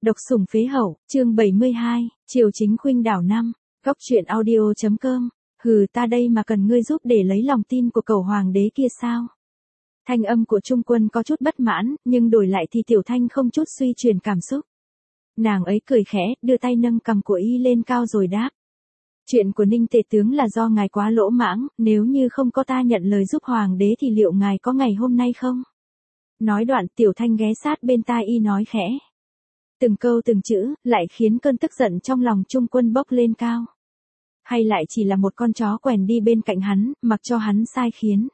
Độc sủng phế hậu, chương 72, Triều Chính Khuynh đảo 5, Góc truyện audio.com. Hừ, ta đây mà cần ngươi giúp để lấy lòng tin của cẩu hoàng đế kia sao? Thanh âm của Trung Quân có chút bất mãn, nhưng đổi lại thì Tiểu Thanh không chút suy truyền cảm xúc. Nàng ấy cười khẽ, đưa tay nâng cằm của y lên cao rồi đáp. Chuyện của Ninh Tề tướng là do ngài quá lỗ mãng, nếu như không có ta nhận lời giúp hoàng đế thì liệu ngài có ngày hôm nay không? Nói đoạn Tiểu Thanh ghé sát bên tai y nói khẽ. Từng câu từng chữ, lại khiến cơn tức giận trong lòng Trung Quân bốc lên cao. Hay lại chỉ là một con chó quèn đi bên cạnh hắn, mặc cho hắn sai khiến.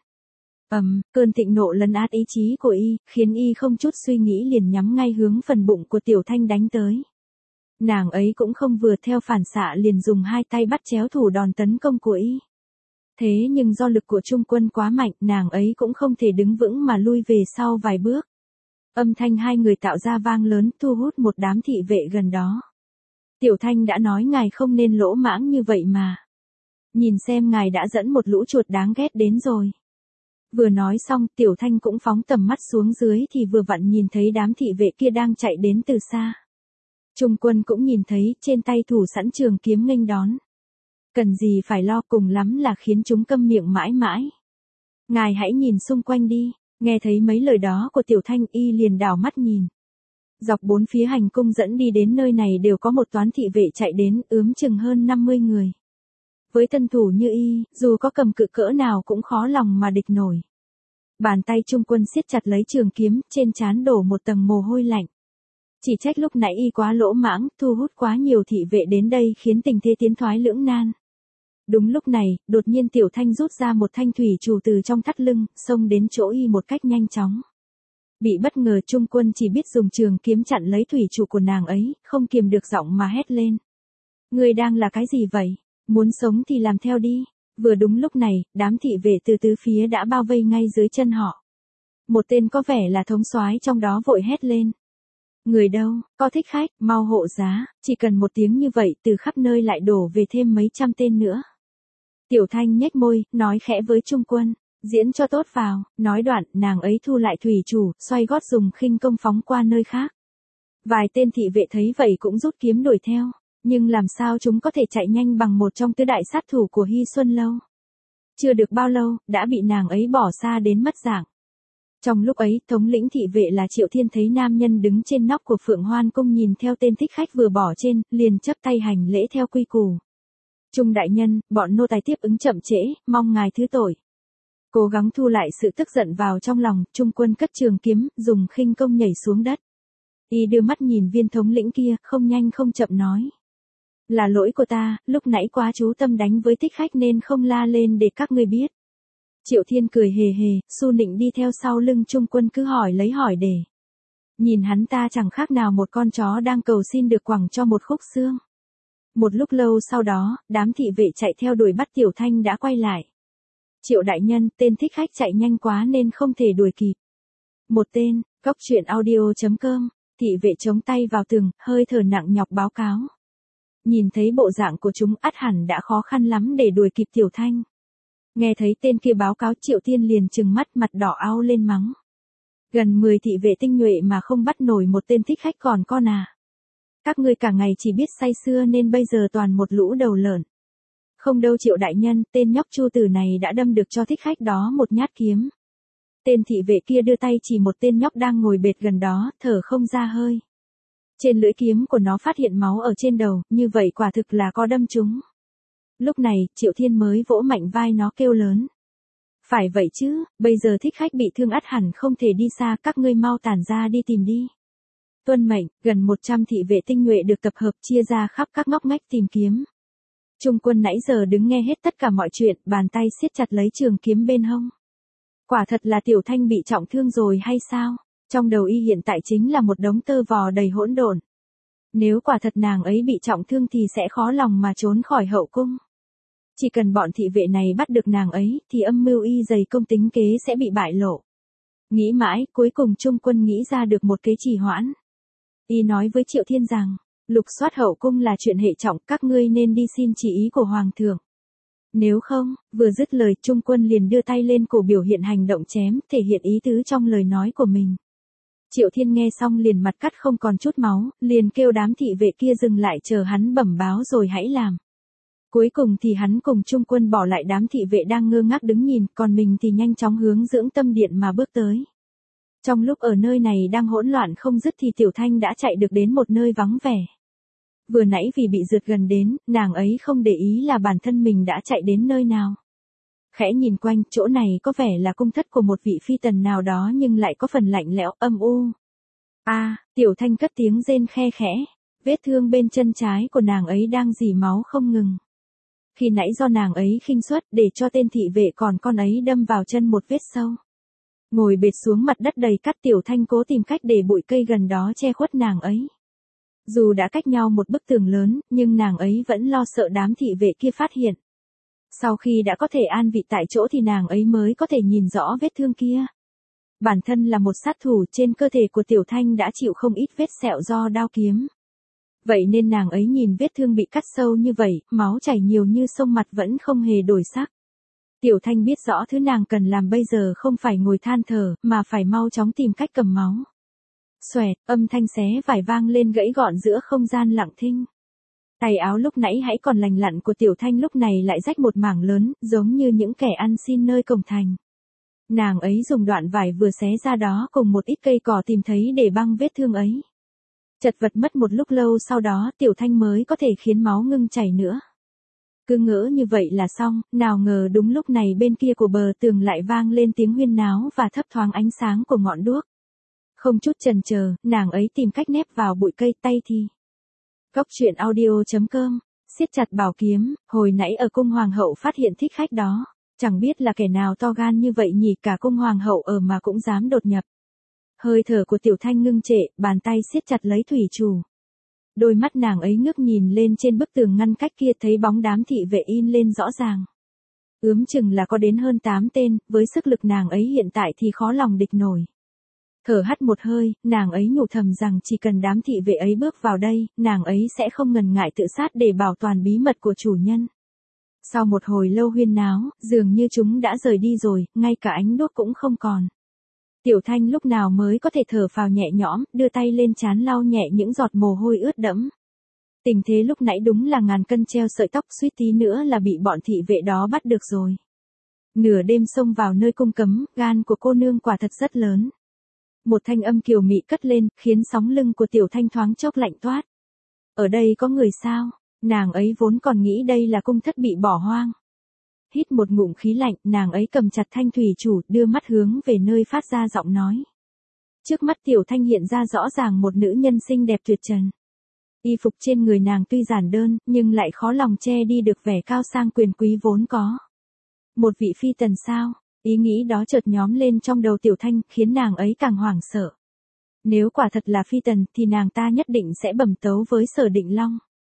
Cơn thịnh nộ lấn át ý chí của y, khiến y không chút suy nghĩ liền nhắm ngay hướng phần bụng của Tiểu Thanh đánh tới. Nàng ấy cũng không vừa theo phản xạ liền dùng hai tay bắt chéo thủ đòn tấn công của y. Thế nhưng do lực của Trung Quân quá mạnh, nàng ấy cũng không thể đứng vững mà lui về sau vài bước. Âm thanh hai người tạo ra vang lớn, thu hút một đám thị vệ gần đó. Tiểu Thanh đã nói ngài không nên lỗ mãng như vậy mà. Nhìn xem ngài đã dẫn một lũ chuột đáng ghét đến rồi. Vừa nói xong, Tiểu Thanh cũng phóng tầm mắt xuống dưới thì vừa vặn nhìn thấy đám thị vệ kia đang chạy đến từ xa. Trung Quân cũng nhìn thấy, trên tay thủ sẵn trường kiếm nghênh đón. Cần gì phải lo, cùng lắm là khiến chúng câm miệng mãi mãi. Ngài hãy nhìn xung quanh đi. Nghe thấy mấy lời đó của Tiểu Thanh, y liền đảo mắt nhìn. Dọc bốn phía hành cung dẫn đi đến nơi này đều có một toán thị vệ chạy đến, ướm chừng hơn 50 người. Với thân thủ như y, dù có cầm cự cỡ nào cũng khó lòng mà địch nổi. Bàn tay Trung Quân siết chặt lấy trường kiếm, trên trán đổ một tầng mồ hôi lạnh. Chỉ trách lúc nãy y quá lỗ mãng, thu hút quá nhiều thị vệ đến đây khiến tình thế tiến thoái lưỡng nan. Đúng lúc này, đột nhiên Tiểu Thanh rút ra một thanh thủy chủ từ trong thắt lưng, xông đến chỗ y một cách nhanh chóng. Bị bất ngờ Trung Quân chỉ biết dùng trường kiếm chặn lấy thủy chủ của nàng ấy, không kiềm được giọng mà hét lên. Ngươi đang là cái gì vậy? Muốn sống thì làm theo đi. Vừa đúng lúc này, đám thị vệ từ tứ phía đã bao vây ngay dưới chân họ. Một tên có vẻ là thống soái trong đó vội hét lên. Người đâu, có thích khách, mau hộ giá, chỉ cần một tiếng như vậy từ khắp nơi lại đổ về thêm mấy trăm tên nữa. Tiểu Thanh nhếch môi, nói khẽ với Trung Quân, diễn cho tốt vào, nói đoạn, nàng ấy thu lại thủy chủ, xoay gót dùng khinh công phóng qua nơi khác. Vài tên thị vệ thấy vậy cũng rút kiếm đuổi theo, nhưng làm sao chúng có thể chạy nhanh bằng một trong tứ đại sát thủ của Hy Xuân Lâu. Chưa được bao lâu, đã bị nàng ấy bỏ xa đến mất dạng. Trong lúc ấy, thống lĩnh thị vệ là Triệu Thiên thấy nam nhân đứng trên nóc của Phượng Hoan Cung nhìn theo tên thích khách vừa bỏ trên, liền chắp tay hành lễ theo quy củ. Trung đại nhân, bọn nô tài tiếp ứng chậm trễ, mong ngài thứ tội. Cố gắng thu lại sự tức giận vào trong lòng, Trung Quân cất trường kiếm, dùng khinh công nhảy xuống đất. Y đưa mắt nhìn viên thống lĩnh kia, không nhanh không chậm nói. Là lỗi của ta, lúc nãy quá chú tâm đánh với thích khách nên không la lên để các ngươi biết. Triệu Thiên cười hề hề, su nịnh đi theo sau lưng Trung Quân cứ hỏi lấy hỏi để. Nhìn hắn ta chẳng khác nào một con chó đang cầu xin được quẳng cho một khúc xương. Một lúc lâu sau đó, đám thị vệ chạy theo đuổi bắt Tiểu Thanh đã quay lại. Triệu đại nhân, tên thích khách chạy nhanh quá nên không thể đuổi kịp. Một tên, Góc truyện audio.com, thị vệ chống tay vào tường, hơi thở nặng nhọc báo cáo. Nhìn thấy bộ dạng của chúng ắt hẳn đã khó khăn lắm để đuổi kịp Tiểu Thanh. Nghe thấy tên kia báo cáo Triệu Thiên liền trừng mắt mặt đỏ ao lên mắng. Gần 10 thị vệ tinh nhuệ mà không bắt nổi một tên thích khách còn con à. Các ngươi cả ngày chỉ biết say sưa nên bây giờ toàn một lũ đầu lợn. Không đâu Triệu đại nhân, tên nhóc Chu Tử này đã đâm được cho thích khách đó một nhát kiếm. Tên thị vệ kia đưa tay chỉ một tên nhóc đang ngồi bệt gần đó, thở không ra hơi. Trên lưỡi kiếm của nó phát hiện máu ở trên đầu, như vậy quả thực là có đâm trúng. Lúc này, Triệu Thiên mới vỗ mạnh vai nó kêu lớn. Phải vậy chứ, bây giờ thích khách bị thương ắt hẳn không thể đi xa, các ngươi mau tản ra đi tìm đi. Tuân mệnh, gần 100 thị vệ tinh nhuệ được tập hợp chia ra khắp các ngóc ngách tìm kiếm. Trung Quân nãy giờ đứng nghe hết tất cả mọi chuyện, bàn tay siết chặt lấy trường kiếm bên hông. Quả thật là Tiểu Thanh bị trọng thương rồi hay sao? Trong đầu y hiện tại chính là một đống tơ vò đầy hỗn độn. Nếu quả thật nàng ấy bị trọng thương thì sẽ khó lòng mà trốn khỏi hậu cung. Chỉ cần bọn thị vệ này bắt được nàng ấy thì âm mưu y dày công tính kế sẽ bị bại lộ. Nghĩ mãi, cuối cùng Trung Quân nghĩ ra được một kế trì hoãn. Y nói với Triệu Thiên rằng, lục soát hậu cung là chuyện hệ trọng, các ngươi nên đi xin chỉ ý của Hoàng thượng. Nếu không, vừa dứt lời Trung Quân liền đưa tay lên cổ biểu hiện hành động chém, thể hiện ý tứ trong lời nói của mình. Triệu Thiên nghe xong liền mặt cắt không còn chút máu, liền kêu đám thị vệ kia dừng lại chờ hắn bẩm báo rồi hãy làm. Cuối cùng thì hắn cùng Trung Quân bỏ lại đám thị vệ đang ngơ ngác đứng nhìn, còn mình thì nhanh chóng hướng dưỡng tâm điện mà bước tới. Trong lúc ở nơi này đang hỗn loạn không dứt thì Tiểu Thanh đã chạy được đến một nơi vắng vẻ. Vừa nãy vì bị rượt gần đến, nàng ấy không để ý là bản thân mình đã chạy đến nơi nào. Khẽ nhìn quanh, chỗ này có vẻ là cung thất của một vị phi tần nào đó nhưng lại có phần lạnh lẽo, âm u. Tiểu Thanh cất tiếng rên khe khẽ, vết thương bên chân trái của nàng ấy đang rỉ máu không ngừng. Khi nãy do nàng ấy khinh suất để cho tên thị vệ còn con ấy đâm vào chân một vết sâu. Ngồi bệt xuống mặt đất đầy cát, Tiểu Thanh cố tìm cách để bụi cây gần đó che khuất nàng ấy. Dù đã cách nhau một bức tường lớn, nhưng nàng ấy vẫn lo sợ đám thị vệ kia phát hiện. Sau khi đã có thể an vị tại chỗ thì nàng ấy mới có thể nhìn rõ vết thương kia. Bản thân là một sát thủ, trên cơ thể của Tiểu Thanh đã chịu không ít vết sẹo do đao kiếm. Vậy nên nàng ấy nhìn vết thương bị cắt sâu như vậy, máu chảy nhiều như sông, mặt vẫn không hề đổi sắc. Tiểu Thanh biết rõ thứ nàng cần làm bây giờ không phải ngồi than thở, mà phải mau chóng tìm cách cầm máu. Xoẹt, âm thanh xé vải vang lên gãy gọn giữa không gian lặng thinh. Tay áo lúc nãy hãy còn lành lặn của Tiểu Thanh lúc này lại rách một mảng lớn, giống như những kẻ ăn xin nơi cổng thành. Nàng ấy dùng đoạn vải vừa xé ra đó cùng một ít cây cỏ tìm thấy để băng vết thương ấy. Chật vật mất một lúc lâu sau đó Tiểu Thanh mới có thể khiến máu ngưng chảy nữa. Cứ ngỡ như vậy là xong, nào ngờ đúng lúc này bên kia của bờ tường lại vang lên tiếng huyên náo và thấp thoáng ánh sáng của ngọn đuốc. Không chút chần chờ, nàng ấy tìm cách nép vào bụi cây, tay thì. Góc truyện audio.com, siết chặt bảo kiếm, hồi nãy ở cung hoàng hậu phát hiện thích khách đó. Chẳng biết là kẻ nào to gan như vậy nhỉ, cả cung hoàng hậu ở mà cũng dám đột nhập. Hơi thở của Tiểu Thanh ngưng trệ, bàn tay siết chặt lấy thủy chủ. Đôi mắt nàng ấy ngước nhìn lên trên bức tường ngăn cách kia, thấy bóng đám thị vệ in lên rõ ràng. Ướm chừng là có đến hơn 8 tên, với sức lực nàng ấy hiện tại thì khó lòng địch nổi. Thở hắt một hơi, nàng ấy nhủ thầm rằng chỉ cần đám thị vệ ấy bước vào đây, nàng ấy sẽ không ngần ngại tự sát để bảo toàn bí mật của chủ nhân. Sau một hồi lâu huyên náo, dường như chúng đã rời đi rồi, ngay cả ánh đuốc cũng không còn. Tiểu Thanh lúc nào mới có thể thở phào nhẹ nhõm, đưa tay lên trán lau nhẹ những giọt mồ hôi ướt đẫm. Tình thế lúc nãy đúng là ngàn cân treo sợi tóc, suýt tí nữa là bị bọn thị vệ đó bắt được rồi. Nửa đêm xông vào nơi cung cấm, gan của cô nương quả thật rất lớn. Một thanh âm kiều mị cất lên, khiến sóng lưng của Tiểu Thanh thoáng chốc lạnh toát. Ở đây có người sao? Nàng ấy vốn còn nghĩ đây là cung thất bị bỏ hoang. Hít một ngụm khí lạnh, nàng ấy cầm chặt thanh thủy chủ, đưa mắt hướng về nơi phát ra giọng nói. Trước mắt Tiểu Thanh hiện ra rõ ràng một nữ nhân xinh đẹp tuyệt trần. Y phục trên người nàng tuy giản đơn, nhưng lại khó lòng che đi được vẻ cao sang quyền quý vốn có. Một vị phi tần sao? Ý nghĩ đó chợt nhóm lên trong đầu Tiểu Thanh, khiến nàng ấy càng hoảng sợ. Nếu quả thật là phi tần, thì nàng ta nhất định sẽ bẩm tấu với Sở Định Long.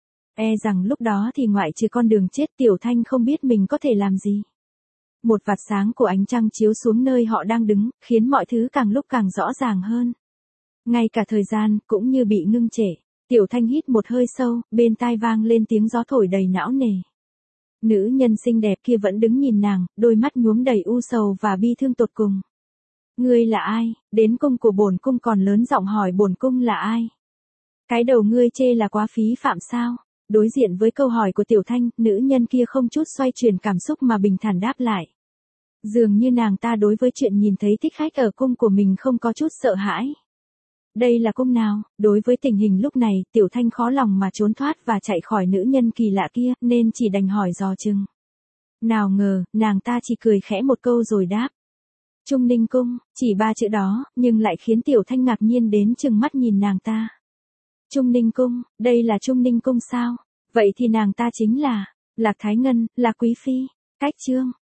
E rằng lúc đó thì ngoại trừ con đường chết, Tiểu Thanh không biết mình có thể làm gì. Một vạt sáng của ánh trăng chiếu xuống nơi họ đang đứng, khiến mọi thứ càng lúc càng rõ ràng hơn. Ngay cả thời gian, cũng như bị ngưng trệ. Tiểu Thanh hít một hơi sâu, bên tai vang lên tiếng gió thổi đầy não nề. Nữ nhân xinh đẹp kia vẫn đứng nhìn nàng, đôi mắt nhuốm đầy u sầu và bi thương tột cùng. Ngươi là ai? Đến cung của bổn cung còn lớn giọng hỏi bổn cung là ai? Cái đầu ngươi chê là quá phí phạm sao? Đối diện với câu hỏi của Tiểu Thanh, nữ nhân kia không chút xoay chuyển cảm xúc mà bình thản đáp lại. Dường như nàng ta đối với chuyện nhìn thấy thích khách ở cung của mình không có chút sợ hãi. Đây là cung nào? Đối với tình hình lúc này, Tiểu Thanh khó lòng mà trốn thoát và chạy khỏi nữ nhân kỳ lạ kia, nên chỉ đành hỏi dò chừng. Nào ngờ, nàng ta chỉ cười khẽ một câu rồi đáp. Trung Ninh Cung, chỉ 3 chữ đó, nhưng lại khiến Tiểu Thanh ngạc nhiên đến chừng mắt nhìn nàng ta. Trung Ninh Cung, đây là Trung Ninh Cung sao? Vậy thì nàng ta chính là Lạc Thái Ngân, là quý phi. Cách chương